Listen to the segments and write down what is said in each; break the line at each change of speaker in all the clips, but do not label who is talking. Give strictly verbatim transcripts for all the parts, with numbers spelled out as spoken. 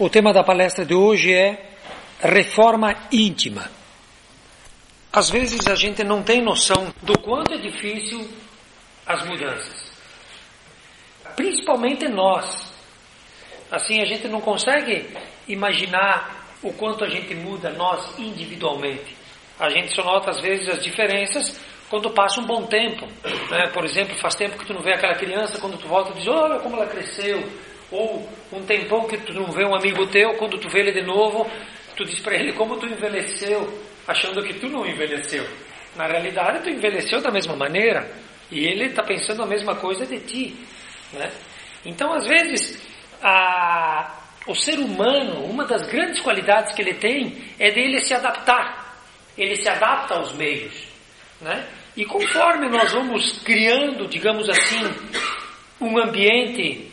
O tema da palestra de hoje é reforma íntima. Às vezes a gente não tem noção do quanto é difícil as mudanças. Principalmente nós. Assim, a gente não consegue imaginar o quanto a gente muda nós individualmente. A gente só nota às vezes as diferenças quando passa um bom tempo, né? Por exemplo, faz tempo que tu não vê aquela criança, quando tu volta diz, olha como ela cresceu. Ou um tempão que tu não vê um amigo teu, quando tu vê ele de novo, tu diz para ele como tu envelheceu, achando que tu não envelheceu. Na realidade, tu envelheceu da mesma maneira, e ele está pensando a mesma coisa de ti, né? Então, às vezes, a, o ser humano, uma das grandes qualidades que ele tem é dele se adaptar. Ele se adapta aos meios, né? E conforme nós vamos criando, digamos assim, um ambiente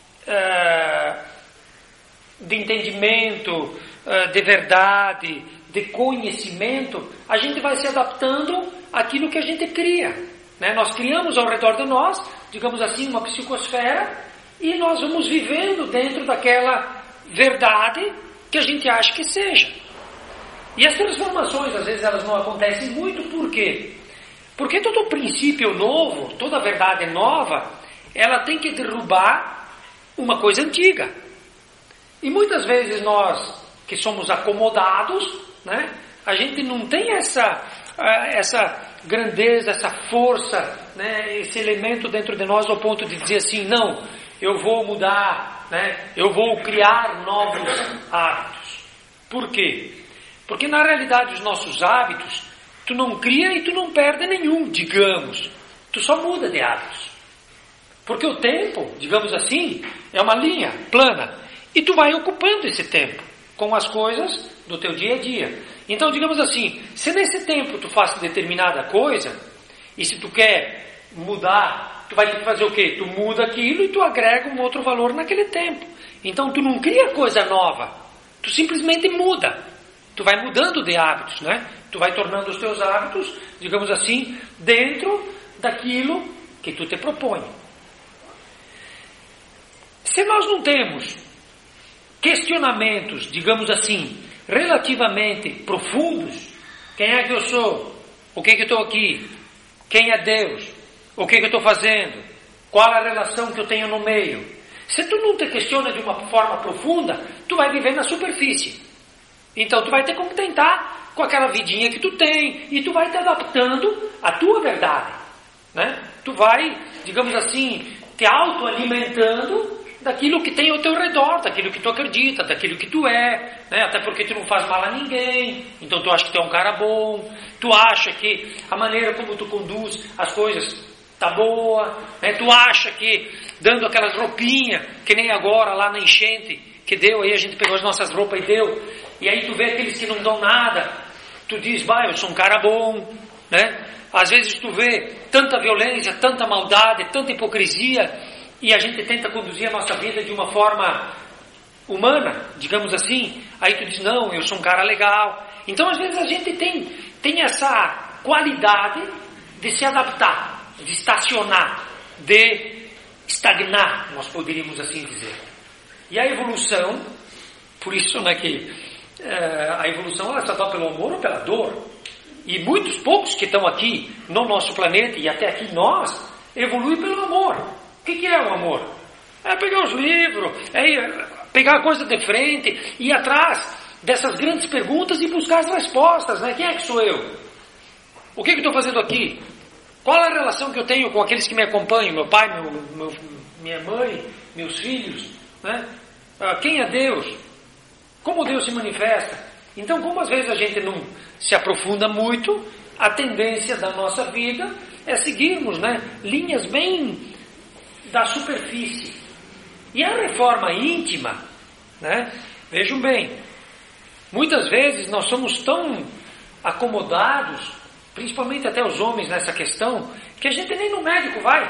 Uh, de entendimento, uh, de verdade, de conhecimento, a gente vai se adaptando àquilo que a gente cria, né? Nós criamos ao redor de nós, digamos assim, uma psicosfera, e nós vamos vivendo dentro daquela verdade que a gente acha que seja. E as transformações, às vezes, elas não acontecem muito, por quê? Porque todo princípio novo, toda verdade nova, ela tem que derrubar uma coisa antiga. E muitas vezes nós, que somos acomodados, né, a gente não tem essa, essa grandeza, essa força, né, esse elemento dentro de nós ao ponto de dizer assim, não, eu vou mudar, né, eu vou criar novos hábitos. Por quê? Porque na realidade os nossos hábitos, tu não cria e tu não perde nenhum, digamos. Tu só muda de hábitos. Porque o tempo, digamos assim, é uma linha plana. E tu vai ocupando esse tempo com as coisas do teu dia a dia. Então, digamos assim, se nesse tempo tu faz determinada coisa, e se tu quer mudar, tu vai ter que fazer o quê? Tu muda aquilo e tu agrega um outro valor naquele tempo. Então, tu não cria coisa nova. Tu simplesmente muda. Tu vai mudando de hábitos, né? Tu vai tornando os teus hábitos, digamos assim, dentro daquilo que tu te propõe. Se nós não temos questionamentos, digamos assim, relativamente profundos, quem é que eu sou? O que é que eu estou aqui? Quem é Deus? O que é que eu estou fazendo? Qual a relação que eu tenho no meio? Se tu não te questiona de uma forma profunda, tu vai viver na superfície. Então tu vai ter que contentar com aquela vidinha que tu tem e tu vai te adaptando à tua verdade, né? Tu vai, digamos assim, te autoalimentando daquilo que tem ao teu redor, daquilo que tu acredita, daquilo que tu é, né? Até porque tu não faz mal a ninguém, então tu acha que tu é um cara bom, tu acha que a maneira como tu conduz as coisas tá boa, né? Tu acha que dando aquelas roupinhas, que nem agora lá na enchente que deu, aí a gente pegou as nossas roupas e deu, e aí tu vê aqueles que não dão nada, tu diz, bah, eu sou um cara bom, né? Às vezes tu vê tanta violência, tanta maldade, tanta hipocrisia, e a gente tenta conduzir a nossa vida de uma forma humana, digamos assim, aí tu diz, não, eu sou um cara legal. Então às vezes a gente tem, tem essa qualidade de se adaptar, de estacionar, de estagnar, nós poderíamos assim dizer. E a evolução, por isso, né, que é, a evolução ela se dá pelo amor ou pela dor. E muitos poucos que estão aqui no nosso planeta e até aqui nós, evoluem pelo amor. O que, que é o amor? É pegar os livros, é pegar a coisa de frente, ir atrás dessas grandes perguntas e buscar as respostas, né? Quem é que sou eu? O que, que eu estou fazendo aqui? Qual é a relação que eu tenho com aqueles que me acompanham? Meu pai, meu, meu, minha mãe, meus filhos, né? Ah, quem é Deus? Como Deus se manifesta? Então, como às vezes a gente não se aprofunda muito, a tendência da nossa vida é seguirmos, né, linhas bem da superfície. E a reforma íntima, né, vejam bem, muitas vezes nós somos tão acomodados, principalmente até os homens nessa questão, que a gente nem no médico vai.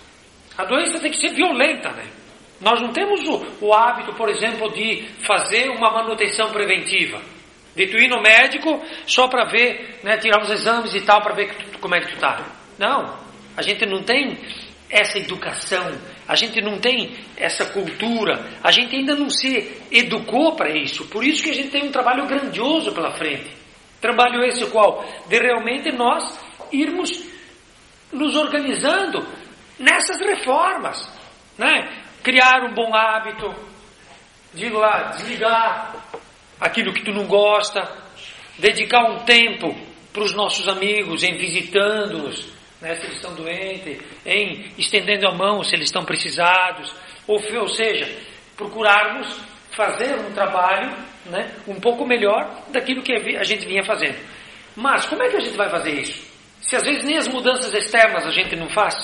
A doença tem que ser violenta, né? Nós não temos o, o hábito, por exemplo, de fazer uma manutenção preventiva. De tu ir no médico só para ver, né, tirar os exames e tal, para ver que tu, como é que tu está. Não, a gente não tem essa educação, a gente não tem essa cultura, a gente ainda não se educou para isso. Por isso que a gente tem um trabalho grandioso pela frente. Trabalho esse qual? De realmente nós irmos nos organizando nessas reformas, né? Criar um bom hábito, digo lá, desligar aquilo que tu não gosta, dedicar um tempo para os nossos amigos, em visitando-nos, né, se eles estão doentes, em estendendo a mão se eles estão precisados, ou, ou seja, procurarmos fazer um trabalho, né, um pouco melhor daquilo que a gente vinha fazendo. Mas como é que a gente vai fazer isso? Se às vezes nem as mudanças externas a gente não faz,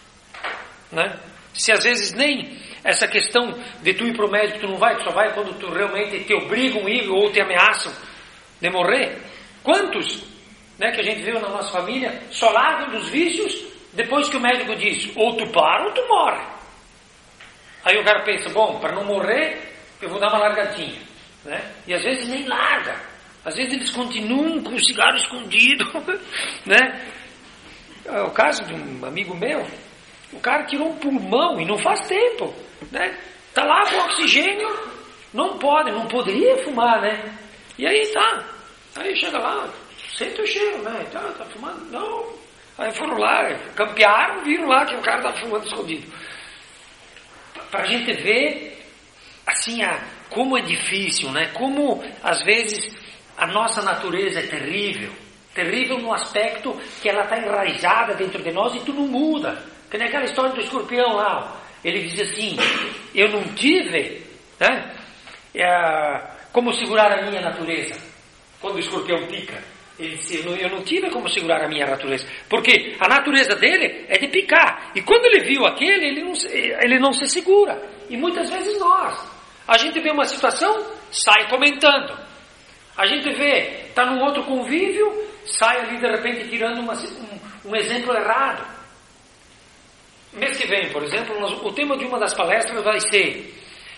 né? Se às vezes nem essa questão de tu ir para o médico, tu não vai, tu só vai quando tu realmente te obrigam a ir ou te ameaçam de morrer. Quantos, né, que a gente viu na nossa família, só largam dos vícios depois que o médico diz, ou tu para ou tu morre. Aí o cara pensa, bom, para não morrer, eu vou dar uma largadinha, né? E às vezes nem larga. Às vezes eles continuam com o cigarro escondido, né? É o caso de um amigo meu, o cara tirou um pulmão e não faz tempo, né? Tá lá com oxigênio, não pode, não poderia fumar, né? E aí tá, aí chega lá, sente o cheiro, né? Tá, tá fumando? Não. Aí foram lá, campearam, viram lá que o cara tá fumando escondido. Pra gente ver, assim, a, como é difícil, né? Como, às vezes, a nossa natureza é terrível. Terrível no aspecto que ela está enraizada dentro de nós e tudo muda. Que nem aquela história do escorpião lá. Ele diz assim, eu não tive, né, é, como segurar a minha natureza. Quando o escorpião pica, ele disse, eu não, eu não tive como segurar a minha natureza. Porque a natureza dele é de picar. E quando ele viu aquele, ele não, ele não se segura. E muitas vezes nós. A gente vê uma situação, sai comentando. A gente vê, está num outro convívio, sai ali de repente tirando uma, um, um exemplo errado. Mês que vem, por exemplo, nós, o tema de uma das palestras vai ser,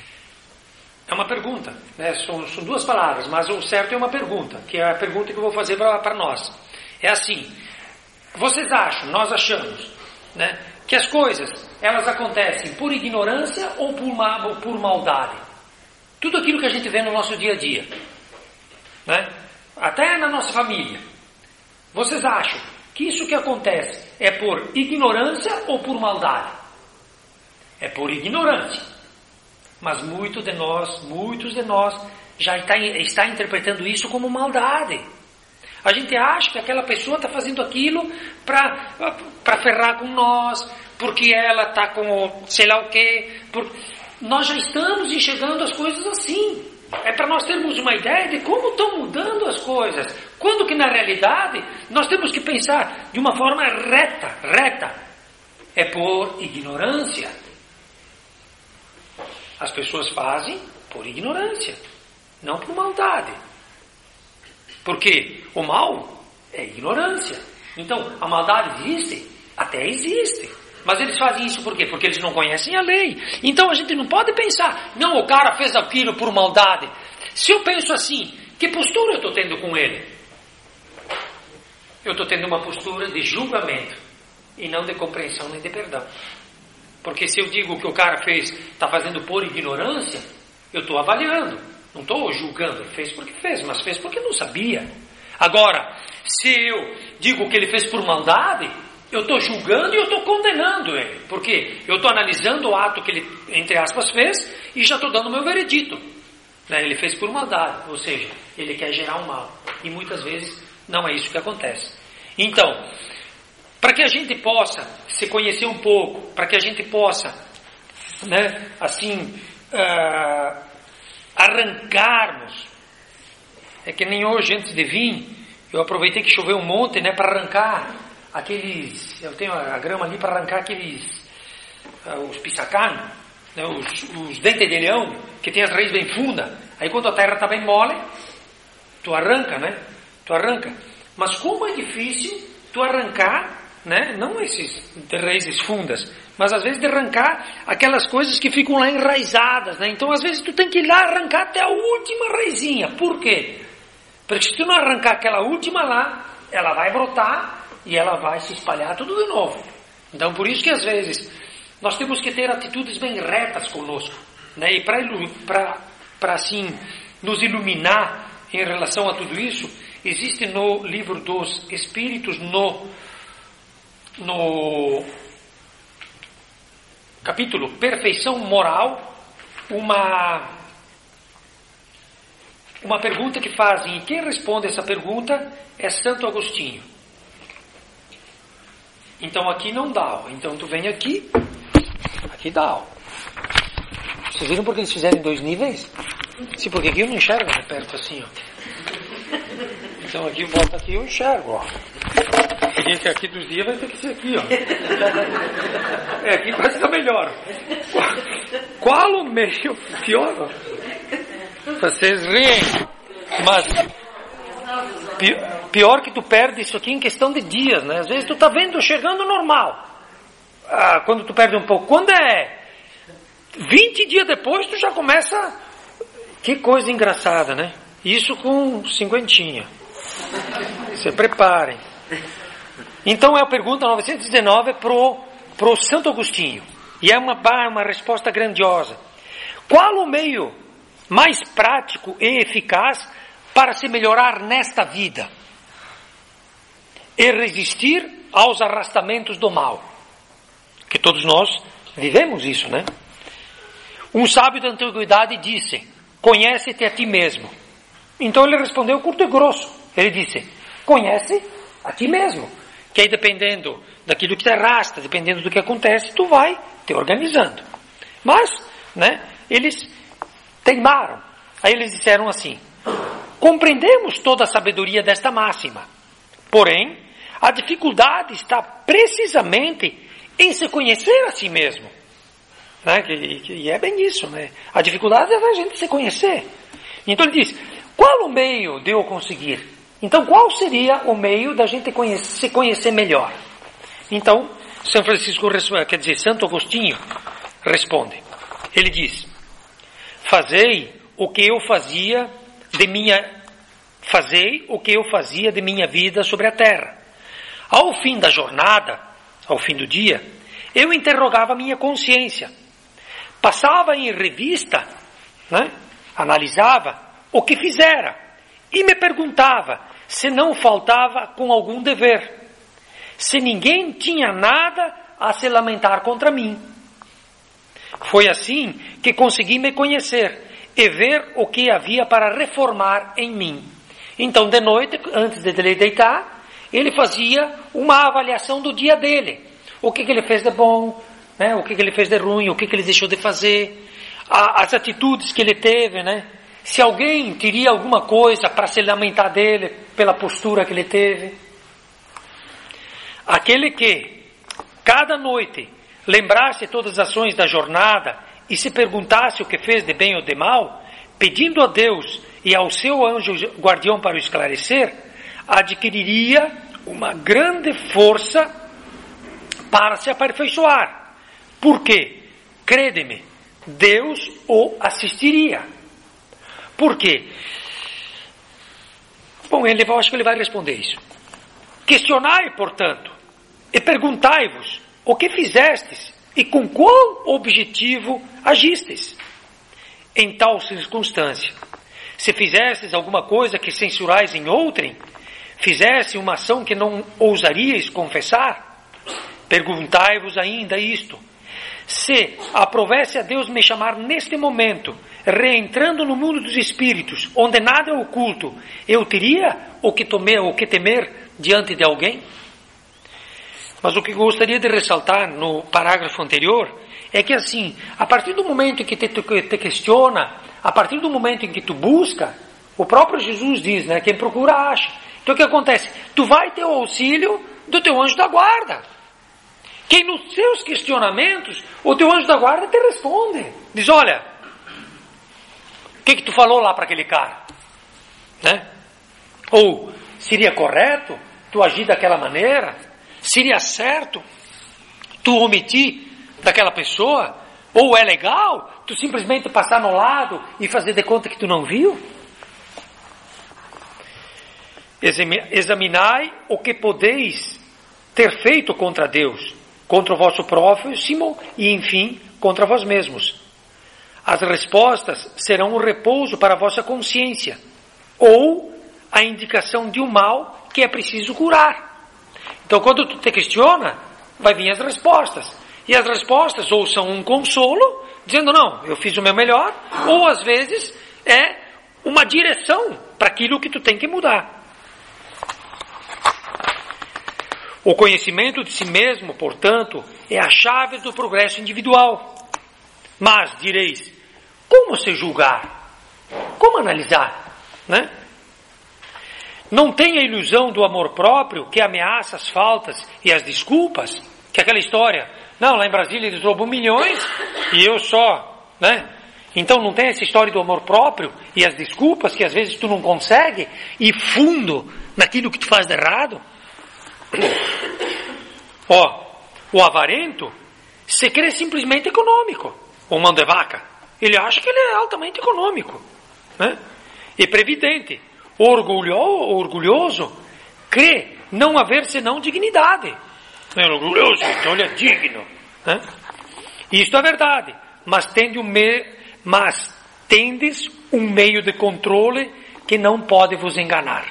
é uma pergunta, né? são, são duas palavras, mas o certo é uma pergunta, que é a pergunta que eu vou fazer para nós. É assim, vocês acham, nós achamos, né, que as coisas, elas acontecem por ignorância ou por, ma, ou por maldade? Tudo aquilo que a gente vê no nosso dia a dia, né? Até na nossa família. Vocês acham que isso que acontece é por ignorância ou por maldade? É por ignorância. Mas muitos de nós, muitos de nós já está, está interpretando isso como maldade. A gente acha que aquela pessoa está fazendo aquilo para ferrar com nós, porque ela está com sei lá o quê. Por... Nós já estamos enxergando as coisas assim. É para nós termos uma ideia de como estão mudando as coisas. Quando que na realidade nós temos que pensar de uma forma reta, reta. É por ignorância. As pessoas fazem por ignorância, não por maldade. Porque o mal é ignorância. Então, a maldade existe? Até existe. Mas eles fazem isso por quê? Porque eles não conhecem a lei. Então a gente não pode pensar, não, o cara fez aquilo por maldade. Se eu penso assim, que postura eu estou tendo com ele? Eu estou tendo uma postura de julgamento e não de compreensão nem de perdão. Porque se eu digo que o cara fez, está fazendo por ignorância, eu estou avaliando, não estou julgando. Ele fez porque fez, mas fez porque não sabia. Agora, se eu digo que ele fez por maldade, eu estou julgando e eu estou condenando ele. Porque eu estou analisando o ato que ele, entre aspas, fez e já estou dando o meu veredito. Né? Ele fez por maldade, ou seja, ele quer gerar um mal. E muitas vezes não é isso que acontece. Então, para que a gente possa se conhecer um pouco, para que a gente possa, né, assim, uh, arrancarmos, é que nem hoje antes de vir, eu aproveitei que choveu um monte, né, para arrancar aqueles, eu tenho a grama ali para arrancar aqueles, uh, os pissacanos, né, os, os dentes de leão, que tem as raízes bem fundas. Aí quando a terra está bem mole, tu arranca, né? Tu arranca. Mas como é difícil tu arrancar, né? Não esses de raízes fundas, mas às vezes de arrancar aquelas coisas que ficam lá enraizadas, né? Então às vezes tu tem que ir lá arrancar até a última raizinha. Por quê? Porque se tu não arrancar aquela última lá, ela vai brotar e ela vai se espalhar tudo de novo. Então por isso que às vezes nós temos que ter atitudes bem retas conosco, né? E para assim nos iluminar em relação a tudo isso, existe no livro dos Espíritos, no, no capítulo Perfeição Moral, uma, uma pergunta que fazem, e quem responde essa pergunta é Santo Agostinho. Então aqui não dá, ó. Então tu vem aqui, aqui dá, ó. Vocês viram porque eles fizeram em dois níveis? Sim, porque aqui eu não enxergo de perto assim, ó. Então aqui, volta aqui, eu enxergo, ó. Queria que aqui dos dias vai ter que ser aqui, ó. É, aqui vai estar melhor. Qual o meio pior, ó? Vocês riem, mas pior que tu perde isso aqui em questão de dias, né? Às vezes tu tá vendo, chegando normal. Ah, quando tu perde um pouco. Quando é vinte dias depois, tu já começa... Que coisa engraçada, né? Isso com cinquentinha. Se preparem. Então é a pergunta novecentos e dezenove pro, pro Santo Agostinho. E é uma, uma resposta grandiosa. Qual o meio mais prático e eficaz para se melhorar nesta vida e resistir aos arrastamentos do mal? Que todos nós vivemos isso, né? Um sábio da antiguidade disse: conhece-te a ti mesmo. Então ele respondeu curto e grosso. Ele disse: conhece a ti mesmo. Que aí, dependendo daquilo que te arrasta, dependendo do que acontece, tu vai te organizando. Mas, né, eles teimaram. Aí eles disseram assim: compreendemos toda a sabedoria desta máxima. Porém, a dificuldade está precisamente em se conhecer a si mesmo. Né? Que, que, e é bem isso, né? A dificuldade é a gente se conhecer. Então ele diz: qual o meio de eu conseguir? Então qual seria o meio da gente conhecer, se conhecer melhor? Então São Francisco, quer dizer, Santo Agostinho responde. Ele diz: fazei o que eu fazia de minha fazei o que eu fazia de minha vida sobre a terra. Ao fim da jornada, ao fim do dia, eu interrogava minha consciência. Passava em revista, né, analisava o que fizera e me perguntava se não faltava com algum dever, se ninguém tinha nada a se lamentar contra mim. Foi assim que consegui me conhecer e ver o que havia para reformar em mim. Então, de noite, antes de ele deitar, ele fazia uma avaliação do dia dele. O que, que ele fez de bom, né? O que, que ele fez de ruim, o que, que ele deixou de fazer, a, as atitudes que ele teve, né? Se alguém teria alguma coisa para se lamentar dele pela postura que ele teve. Aquele que, cada noite, lembrasse todas as ações da jornada e se perguntasse o que fez de bem ou de mal, pedindo a Deus e ao seu anjo guardião para o esclarecer, adquiriria uma grande força para se aperfeiçoar. Por quê? Crede-me, Deus o assistiria. Por quê? Bom, ele, eu acho que ele vai responder isso. Questionai, portanto, e perguntai-vos o que fizestes e com qual objetivo agistes em tal circunstância. Se fizestes alguma coisa que censurais em outrem, fizesse uma ação que não ousaríeis confessar, perguntai-vos ainda isto: se aprovesse a Deus me chamar neste momento, reentrando no mundo dos espíritos, onde nada é oculto, eu teria o que, temer, o que temer diante de alguém? Mas o que eu gostaria de ressaltar no parágrafo anterior é que, assim, a partir do momento em que te, te questiona, a partir do momento em que tu busca, o próprio Jesus diz, né, quem procura acha. Então o que acontece? Tu vai ter o auxílio do teu anjo da guarda. Que nos seus questionamentos, o teu anjo da guarda te responde. Diz: olha, o que que tu falou lá para aquele cara? Né? Ou, seria correto tu agir daquela maneira? Seria certo tu omitir daquela pessoa? Ou é legal tu simplesmente passar no lado e fazer de conta que tu não viu? Examinai o que podeis ter feito contra Deus, contra o vosso próximo e, enfim, contra vós mesmos. As respostas serão um repouso para a vossa consciência, ou a indicação de um mal que é preciso curar. Então, quando tu te questiona, vai vir as respostas. E as respostas ou são um consolo, dizendo, não, eu fiz o meu melhor, ou às vezes é uma direção para aquilo que tu tem que mudar. O conhecimento de si mesmo, portanto, é a chave do progresso individual. Mas, direis, como se julgar? Como analisar? Né? Não tenha a ilusão do amor próprio que ameaça as faltas e as desculpas, que é aquela história, não, lá em Brasília eles roubam milhões e eu só, né? Então não tem essa história do amor próprio e as desculpas que às vezes tu não consegue ir fundo naquilo que tu faz de errado. Ó, o avarento se crê simplesmente econômico, o mão de vaca. Ele acha que ele é altamente econômico, né? E previdente. O orgulho, orgulhoso crê não haver senão dignidade. É orgulhoso, então ele é digno, né? Isto é verdade, mas tende um me... mas tendes um meio de controle que não pode vos enganar.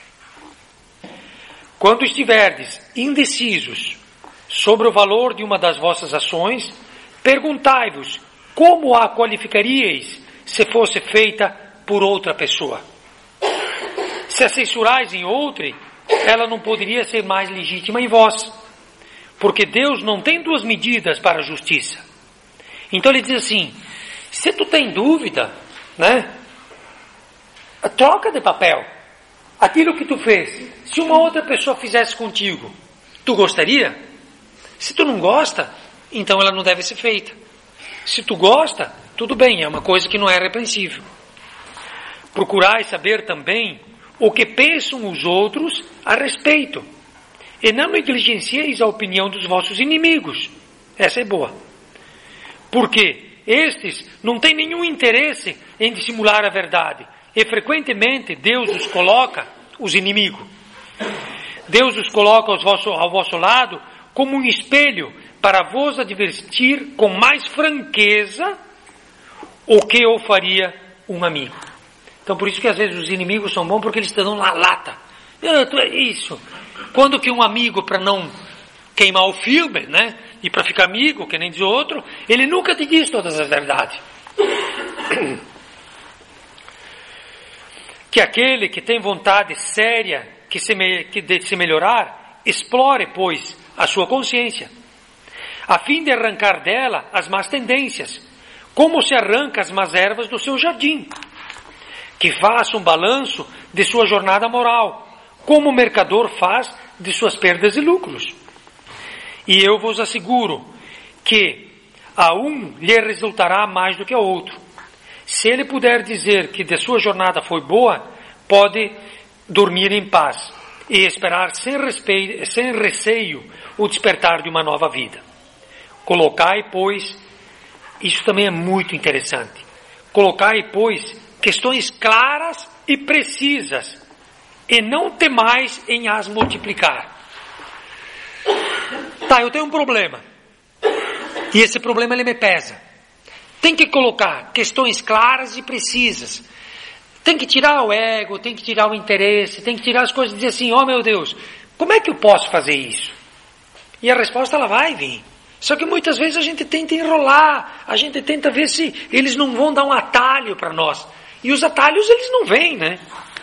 Quando estiverdes indecisos sobre o valor de uma das vossas ações, perguntai-vos como a qualificaríeis se fosse feita por outra pessoa. Se a censurais em outrem, ela não poderia ser mais legítima em vós, porque Deus não tem duas medidas para a justiça. Então ele diz assim, se tu tem dúvida, né, troca de papel. Aquilo que tu fez, se uma outra pessoa fizesse contigo, tu gostaria? Se tu não gosta, então ela não deve ser feita. Se tu gosta, tudo bem, é uma coisa que não é repreensível. Procurai saber também o que pensam os outros a respeito, e não negligencieis a opinião dos vossos inimigos. Essa é boa. Porque estes não têm nenhum interesse em dissimular a verdade, e frequentemente Deus os coloca, os inimigos, Deus os coloca ao vosso, ao vosso lado como um espelho para vos advertir com mais franqueza o que eu faria um amigo. Então por isso que às vezes os inimigos são bons, porque eles te dão na lata. Ah, tu é isso. Quando que um amigo, para não queimar o filme, né, e para ficar amigo, que nem diz o outro, ele nunca te diz todas as verdades. Que aquele que tem vontade séria que se me, que de se melhorar, explore, pois, a sua consciência, a fim de arrancar dela as más tendências, como se arranca as más ervas do seu jardim. Que faça um balanço de sua jornada moral, como o mercador faz de suas perdas e lucros. E eu vos asseguro que a um lhe resultará mais do que ao outro. Se ele puder dizer que de sua jornada foi boa, pode dormir em paz e esperar sem, respeito, sem receio o despertar de uma nova vida. Colocai, pois, isso também é muito interessante, colocai, pois, questões claras e precisas, e não temais em as multiplicar. Tá, eu tenho um problema, e esse problema ele me pesa. Tem que colocar questões claras e precisas. Tem que tirar o ego, tem que tirar o interesse, tem que tirar as coisas e dizer assim, oh meu Deus, como é que eu posso fazer isso? E a resposta ela vai vir. Só que muitas vezes a gente tenta enrolar, a gente tenta ver se eles não vão dar um atalho para nós. E os atalhos eles não vêm, né?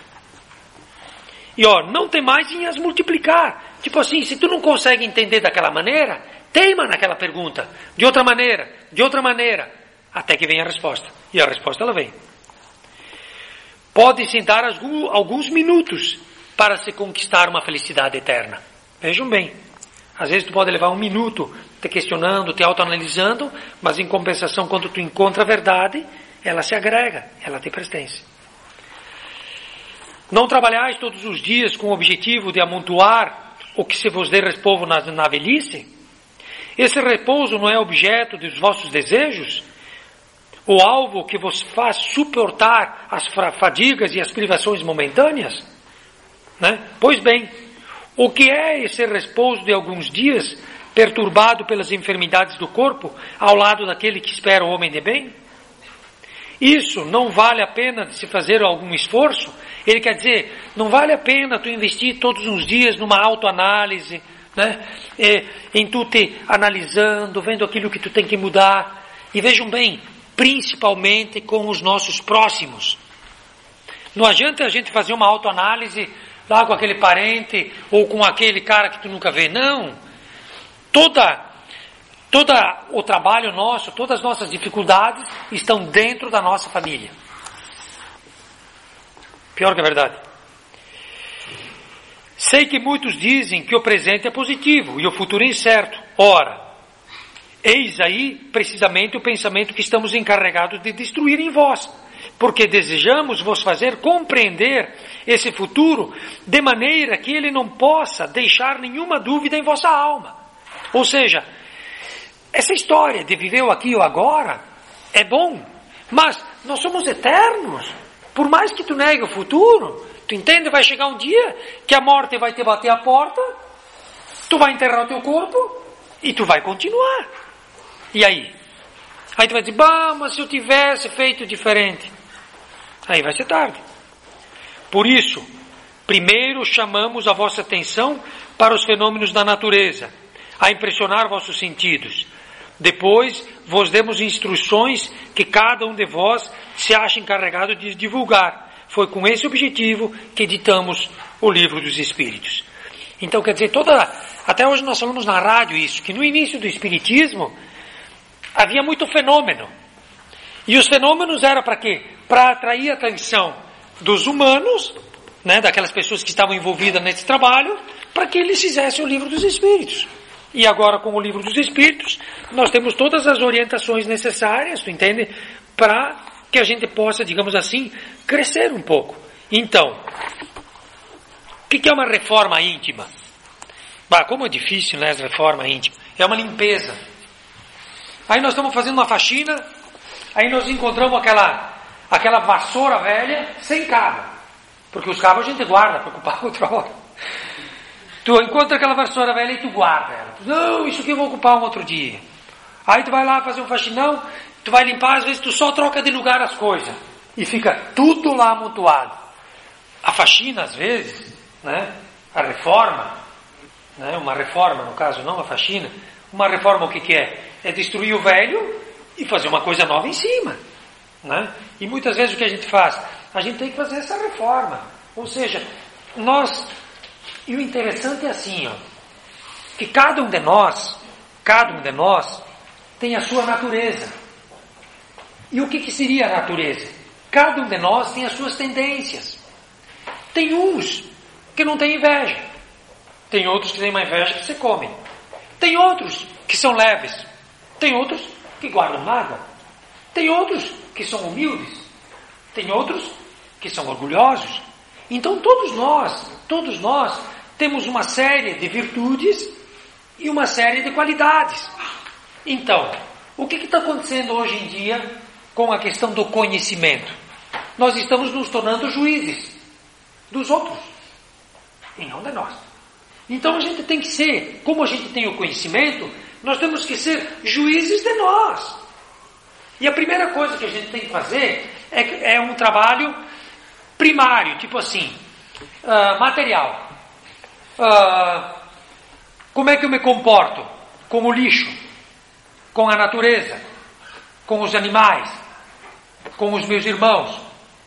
E ó, não tem mais em as multiplicar. Tipo assim, se tu não consegue entender daquela maneira, teima naquela pergunta. De outra maneira, de outra maneira. Até que venha a resposta. E a resposta ela vem. Pode-se dar alguns minutos para se conquistar uma felicidade eterna. Vejam bem. Às vezes tu pode levar um minuto te questionando, te autoanalisando, mas em compensação, quando tu encontra a verdade, ela se agrega, ela te pertence. Não trabalhais todos os dias com o objetivo de amontoar o que se vos dê repouso na, na velhice? Esse repouso não é objeto dos vossos desejos? O alvo que vos faz suportar as fadigas e as privações momentâneas? Né? Pois bem, o que é esse repouso de alguns dias perturbado pelas enfermidades do corpo, ao lado daquele que espera o homem de bem? Isso não vale a pena de se fazer algum esforço? Ele quer dizer, não vale a pena tu investir todos os dias numa autoanálise, né? É, em tu te analisando, vendo aquilo que tu tem que mudar. E vejam bem, principalmente com os nossos próximos. Não adianta a gente fazer uma autoanálise lá com aquele parente ou com aquele cara que tu nunca vê. Não. Toda, toda o trabalho nosso, todas as nossas dificuldades estão dentro da nossa família. Pior que a verdade. Sei que muitos dizem que o presente é positivo e o futuro é incerto. Ora, eis aí precisamente o pensamento que estamos encarregados de destruir em vós, porque desejamos vos fazer compreender esse futuro de maneira que ele não possa deixar nenhuma dúvida em vossa alma. Ou seja, essa história de viver o aqui ou agora é bom, mas nós somos eternos. Por mais que tu negue o futuro, tu entende? Vai chegar um dia que a morte vai te bater a porta, tu vai enterrar o teu corpo e tu vai continuar. E aí? Aí tu vai dizer, bah, mas se eu tivesse feito diferente. Aí vai ser tarde. Por isso, primeiro chamamos a vossa atenção para os fenômenos da natureza, a impressionar vossos sentidos. Depois, vos demos instruções que cada um de vós se acha encarregado de divulgar. Foi com esse objetivo que editamos o Livro dos Espíritos. Então, quer dizer, toda, até hoje nós falamos na rádio isso, que no início do Espiritismo havia muito fenômeno. E os fenômenos eram para quê? Para atrair a atenção dos humanos, né, daquelas pessoas que estavam envolvidas nesse trabalho, para que eles fizessem o Livro dos Espíritos. E agora, com o Livro dos Espíritos, nós temos todas as orientações necessárias, tu entende? Para que a gente possa, digamos assim, crescer um pouco. Então, o que é uma reforma íntima? Bah, como é difícil, né, essa reforma íntima. É uma limpeza. Aí nós estamos fazendo uma faxina, aí nós encontramos aquela, aquela vassoura velha sem cabo. Porque os cabos a gente guarda para ocupar outra hora. Tu encontra aquela vassoura velha e tu guarda ela. Não, isso aqui eu vou ocupar um outro dia. Aí tu vai lá fazer um faxinão, tu vai limpar, às vezes tu só troca de lugar as coisas. E fica tudo lá amontoado. A faxina, às vezes, né? A reforma, né? Uma reforma, no caso, não a faxina. Uma reforma o que que é? É destruir o velho e fazer uma coisa nova em cima. Né? E muitas vezes o que a gente faz? A gente tem que fazer essa reforma. Ou seja, nós... E o interessante é assim, ó, que cada um de nós, cada um de nós, tem a sua natureza. E o que, que seria a natureza? Cada um de nós tem as suas tendências. Tem uns que não têm inveja. Tem outros que têm uma inveja que se comem. Tem outros que são leves. Tem outros que guardam mágoa. Tem outros que são humildes. Tem outros que são orgulhosos. Então todos nós, todos nós temos uma série de virtudes e uma série de qualidades. Então, o que está acontecendo hoje em dia com a questão do conhecimento? Nós estamos nos tornando juízes dos outros e não de nós. Então a gente tem que ser, como a gente tem o conhecimento, nós temos que ser juízes de nós. E a primeira coisa que a gente tem que fazer é, é um trabalho primário, tipo assim, uh, material. Uh, como é que eu me comporto com o lixo, com a natureza, com os animais, com os meus irmãos?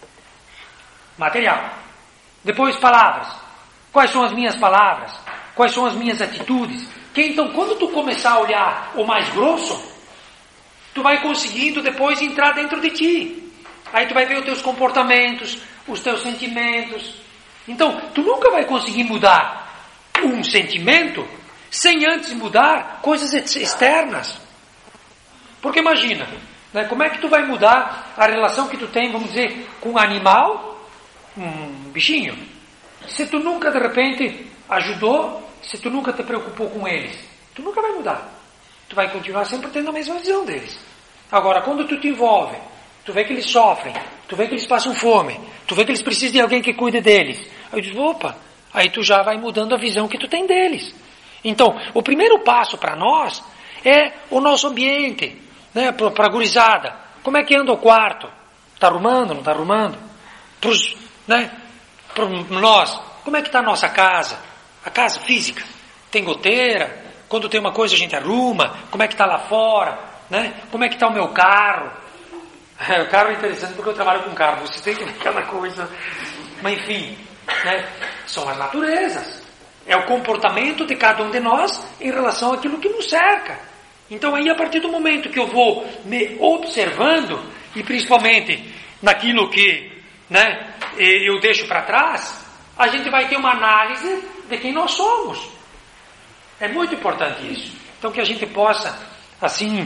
Material. Depois, palavras. Quais são as minhas palavras? Quais são as minhas atitudes? Que então, quando tu começar a olhar o mais grosso, tu vai conseguindo depois entrar dentro de ti. Aí tu vai ver os teus comportamentos, os teus sentimentos. Então, tu nunca vai conseguir mudar um sentimento sem antes mudar coisas externas. Porque imagina, né, como é que tu vai mudar a relação que tu tem, vamos dizer, com um animal, um bichinho, se tu nunca de repente ajudou, se tu nunca te preocupou com eles, tu nunca vai mudar. Tu vai continuar sempre tendo a mesma visão deles. Agora, quando tu te envolve, tu vê que eles sofrem, tu vê que eles passam fome, tu vê que eles precisam de alguém que cuide deles. Aí tu diz, opa, aí tu já vai mudando a visão que tu tem deles. Então, o primeiro passo para nós é o nosso ambiente, né? Para a gurizada. Como é que anda o quarto? Está arrumando, não está arrumando? Pros, né? Para nós, como é que está a nossa casa? A casa física. Tem goteira? Quando tem uma coisa a gente arruma? Como é que está lá fora? Né? Como é que está o meu carro? O carro é interessante porque eu trabalho com carro. Você tem que ver cada coisa. Mas enfim, né? São as naturezas. É o comportamento de cada um de nós em relação àquilo que nos cerca. Então aí, a partir do momento que eu vou me observando, e principalmente naquilo que, né, eu deixo para trás, a gente vai ter uma análise de quem nós somos. É muito importante isso. Então que a gente possa, assim,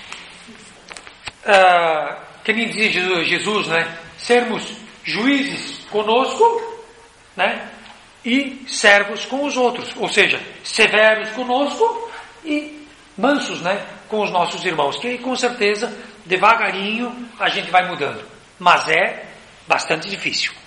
uh, que nem diz Jesus, né, sermos juízes conosco, né, e servos com os outros, ou seja, severos conosco e mansos, né, com os nossos irmãos, que com certeza devagarinho a gente vai mudando, mas é bastante difícil.